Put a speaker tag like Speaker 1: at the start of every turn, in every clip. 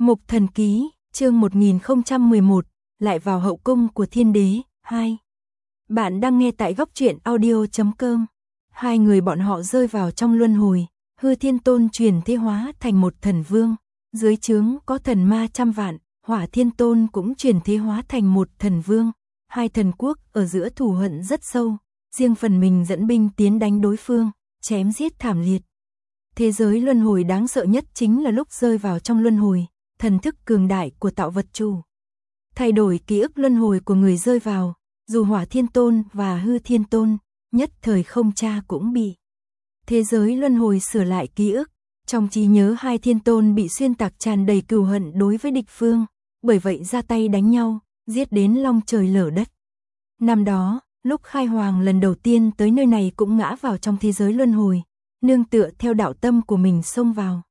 Speaker 1: Mục Thần Ký, chương 1011, lại vào hậu cung của Thiên Đế, 2. Bạn đang nghe tại góc truyện audio.com. Hai người bọn họ rơi vào trong luân hồi, Hư Thiên Tôn chuyển thế hóa thành một thần vương, dưới trướng có thần ma trăm vạn, Hỏa Thiên Tôn cũng chuyển thế hóa thành một thần vương. Hai thần quốc ở giữa thù hận rất sâu, riêng phần mình dẫn binh tiến đánh đối phương, chém giết thảm liệt. Thế giới luân hồi đáng sợ nhất chính là lúc rơi vào trong luân hồi, thần thức cường đại của tạo vật chủ thay đổi ký ức luân hồi của người rơi vào, dù Hỏa Thiên Tôn và Hư Thiên Tôn, nhất thời không tra cũng bị thế giới luân hồi sửa lại ký ức. Trong trí nhớ hai thiên tôn bị xuyên tạc tràn đầy cừu hận đối với địch phương, bởi vậy ra tay đánh nhau, giết đến long trời lở đất. Năm đó, lúc Khai Hoàng lần đầu tiên tới nơi này cũng ngã vào trong thế giới luân hồi, nương tựa theo đạo tâm của mình xông vào.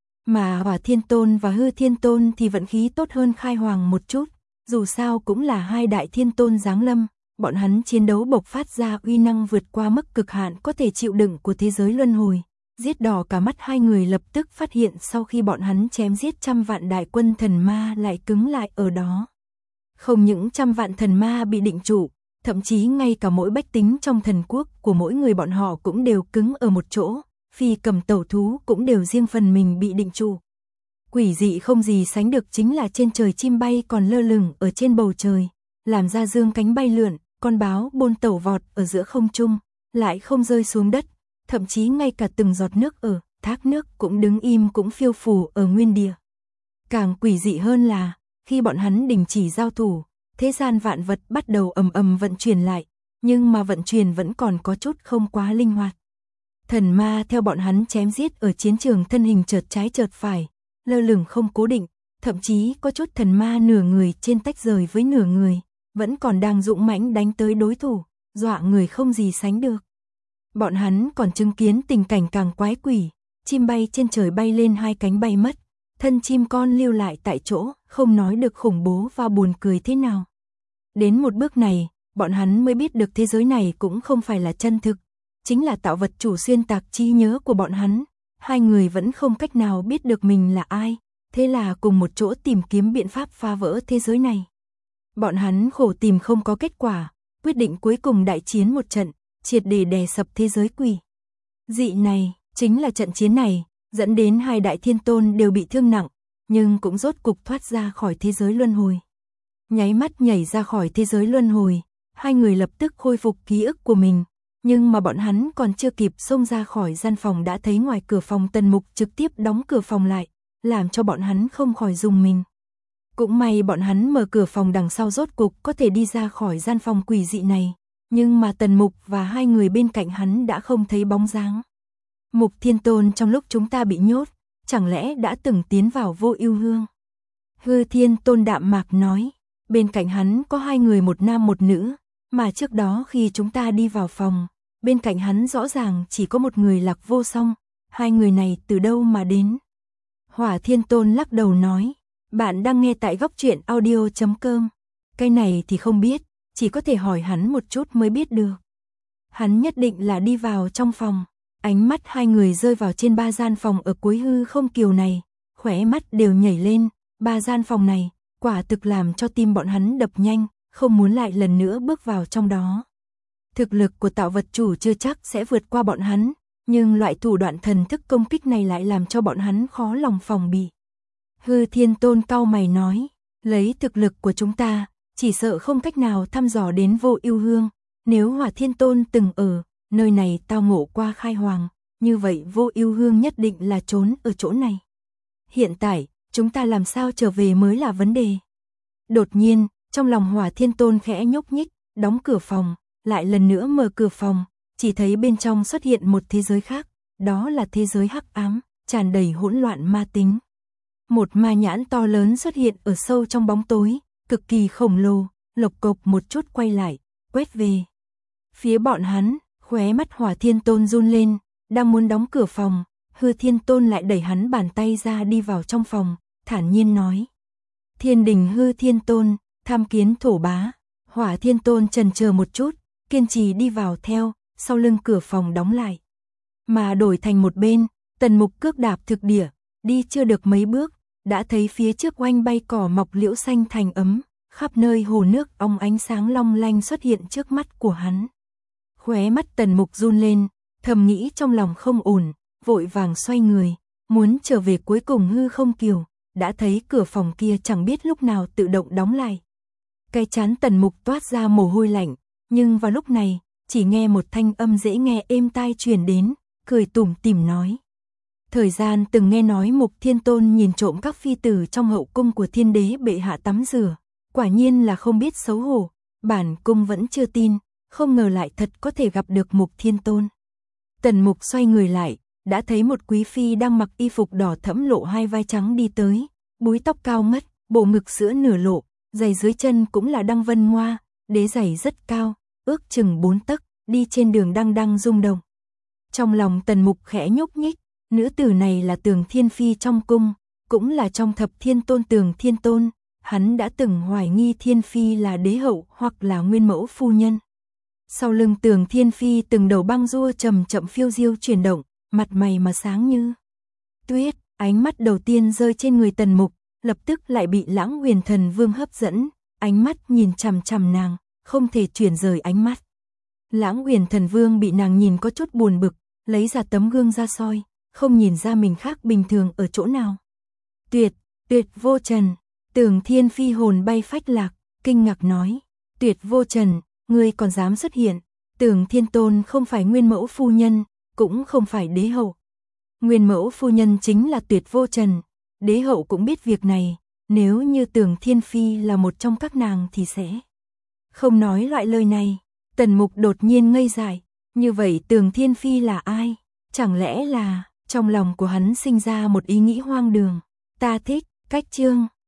Speaker 1: Mà Hỏa Thiên Tôn và Hư Thiên Tôn thì vận khí tốt hơn Khai Hoàng một chút, dù sao cũng là hai đại thiên tôn giáng lâm, bọn hắn chiến đấu bộc phát ra uy năng vượt qua mức cực hạn có thể chịu đựng của thế giới luân hồi, giết đỏ cả mắt hai người lập tức phát hiện sau khi bọn hắn chém giết trăm vạn đại quân thần ma lại cứng lại ở đó. Không những trăm vạn thần ma bị định trụ, thậm chí ngay cả mỗi bách tính trong thần quốc của mỗi người bọn họ cũng đều cứng ở một chỗ, phi cầm tẩu thú cũng đều riêng phần mình bị định trụ. Quỷ dị không gì sánh được chính là trên trời chim bay còn lơ lửng ở trên bầu trời, làm ra dương cánh bay lượn, con báo bôn tẩu vọt ở giữa không trung, lại không rơi xuống đất, thậm chí ngay cả từng giọt nước ở thác nước cũng đứng im cũng phiêu phù ở nguyên địa. Càng quỷ dị hơn là, khi bọn hắn đình chỉ giao thủ, thế gian vạn vật bắt đầu ầm ầm vận chuyển lại, nhưng mà vận chuyển vẫn còn có chút không quá linh hoạt. Thần ma theo bọn hắn chém giết ở chiến trường thân hình chợt trái chợt phải, lơ lửng không cố định, thậm chí có chút thần ma nửa người trên tách rời với nửa người, vẫn còn đang dũng mãnh đánh tới đối thủ, dọa người không gì sánh được. Bọn hắn còn chứng kiến tình cảnh càng quái quỷ, chim bay trên trời bay lên hai cánh bay mất, thân chim con lưu lại tại chỗ, không nói được khủng bố và buồn cười thế nào. Đến một bước này, bọn hắn mới biết được thế giới này cũng không phải là chân thực, chính là tạo vật chủ xuyên tạc trí nhớ của bọn hắn. Hai người vẫn không cách nào biết được mình là ai, thế là cùng một chỗ tìm kiếm biện pháp phá vỡ thế giới này. Bọn hắn khổ tìm không có kết quả, quyết định cuối cùng đại chiến một trận, triệt để đè sập thế giới quỷ dị này. Chính là trận chiến này, dẫn đến hai đại thiên tôn đều bị thương nặng, nhưng cũng rốt cục thoát ra khỏi thế giới luân hồi. Nháy mắt nhảy ra khỏi thế giới luân hồi, hai người lập tức khôi phục ký ức của mình, nhưng mà bọn hắn còn chưa kịp xông ra khỏi gian phòng đã thấy ngoài cửa phòng Tần Mục trực tiếp đóng cửa phòng lại, làm cho bọn hắn không khỏi rùng mình. Cũng may bọn hắn mở cửa phòng đằng sau rốt cục có thể đi ra khỏi gian phòng quỷ dị này, nhưng mà Tần Mục và hai người bên cạnh hắn đã không thấy bóng dáng. Mục Thiên Tôn trong lúc chúng ta bị nhốt, chẳng lẽ đã từng tiến vào Vô Ưu Hương? Hư Thiên Tôn đạm mạc nói, bên cạnh hắn có hai người một nam một nữ, mà trước đó khi chúng ta đi vào phòng, bên cạnh hắn rõ ràng chỉ có một người Lạc Vô Song, hai người này từ đâu mà đến? Hỏa Thiên Tôn lắc đầu nói, bạn đang nghe tại góc truyện audio.com, cái này thì không biết, chỉ có thể hỏi hắn một chút mới biết được. Hắn nhất định là đi vào trong phòng. Ánh mắt hai người rơi vào trên ba gian phòng ở cuối hư không kiều này, khóe mắt đều nhảy lên, ba gian phòng này, quả thực làm cho tim bọn hắn đập nhanh, không muốn lại lần nữa bước vào trong đó. Thực lực của tạo vật chủ chưa chắc sẽ vượt qua bọn hắn, nhưng loại thủ đoạn thần thức công kích này lại làm cho bọn hắn khó lòng phòng bị. Hư Thiên Tôn cau mày nói, lấy thực lực của chúng ta, chỉ sợ không cách nào thăm dò đến Vô Ưu Hương, nếu Hỏa Thiên Tôn từng ở nơi này tao ngộ qua Khai Hoàng, như vậy Vô Ưu Hương nhất định là trốn ở chỗ này. Hiện tại, chúng ta làm sao trở về mới là vấn đề. Đột nhiên, trong lòng Hỏa Thiên Tôn khẽ nhúc nhích, đóng cửa phòng, lại lần nữa mở cửa phòng, chỉ thấy bên trong xuất hiện một thế giới khác, đó là thế giới hắc ám, tràn đầy hỗn loạn ma tính. Một ma nhãn to lớn xuất hiện ở sâu trong bóng tối, cực kỳ khổng lồ, lộc cộc một chút quay lại, quét về phía bọn hắn. Khóe mắt Hỏa Thiên Tôn run lên, đang muốn đóng cửa phòng, Hư Thiên Tôn lại đẩy hắn bàn tay ra đi vào trong phòng, thản nhiên nói. Thiên đình Hư Thiên Tôn, tham kiến thổ bá. Hỏa Thiên Tôn chần chờ một chút, kiên trì đi vào theo, sau lưng cửa phòng đóng lại. Mà đổi thành một bên, Tần Mục cước đạp thực địa, đi chưa được mấy bước, đã thấy phía trước oanh bay cỏ mọc liễu xanh thành ấm, khắp nơi hồ nước óng ánh sáng long lanh xuất hiện trước mắt của hắn. Khóe mắt Tần Mục run lên, thầm nghĩ trong lòng không ổn, vội vàng xoay người, muốn trở về, cuối cùng hư không kiều, đã thấy cửa phòng kia chẳng biết lúc nào tự động đóng lại. Cái trán Tần Mục toát ra mồ hôi lạnh, nhưng vào lúc này, chỉ nghe một thanh âm dễ nghe êm tai truyền đến, cười tủm tỉm nói. Thời gian từng nghe nói Mục Thiên Tôn nhìn trộm các phi tử trong hậu cung của Thiên Đế bệ hạ tắm rửa, quả nhiên là không biết xấu hổ, bản cung vẫn chưa tin, không ngờ lại thật có thể gặp được Mục Thiên Tôn. Tần Mục xoay người lại, đã thấy một quý phi đang mặc y phục đỏ thẫm lộ hai vai trắng đi tới, búi tóc cao ngất, bộ ngực sữa nửa lộ, giày dưới chân cũng là đăng vân ngoa, đế giày rất cao, ước chừng 4 tấc, đi trên đường đăng đăng rung động. Trong lòng Tần Mục khẽ nhúc nhích, nữ tử này là Tường Thiên Phi trong cung, cũng là trong thập thiên tôn Tường Thiên Tôn, hắn đã từng hoài nghi Thiên Phi là đế hậu hoặc là nguyên mẫu phu nhân. Sau lưng Tường Thiên Phi từng đầu băng rua chậm chậm phiêu diêu chuyển động, mặt mày mà sáng như tuyết, ánh mắt đầu tiên rơi trên người Tần Mục, lập tức lại bị Lãng Huyền Thần Vương hấp dẫn, ánh mắt nhìn chằm chằm nàng, không thể chuyển rời ánh mắt. Lãng Huyền Thần Vương bị nàng nhìn có chút buồn bực, lấy ra tấm gương ra soi, không nhìn ra mình khác bình thường ở chỗ nào. Tuyệt, tuyệt vô trần, Tường Thiên Phi hồn bay phách lạc, kinh ngạc nói, tuyệt vô trần, ngươi còn dám xuất hiện, Tường Thiên Tôn không phải nguyên mẫu phu nhân, cũng không phải đế hậu. Nguyên mẫu phu nhân chính là tuyệt vô trần, đế hậu cũng biết việc này, nếu như Tường Thiên Phi là một trong các nàng thì sẽ không nói loại lời này. Tần Mục đột nhiên ngây dại, như vậy Tường Thiên Phi là ai? Chẳng lẽ là, trong lòng của hắn sinh ra một ý nghĩ hoang đường, ta thích, cách chương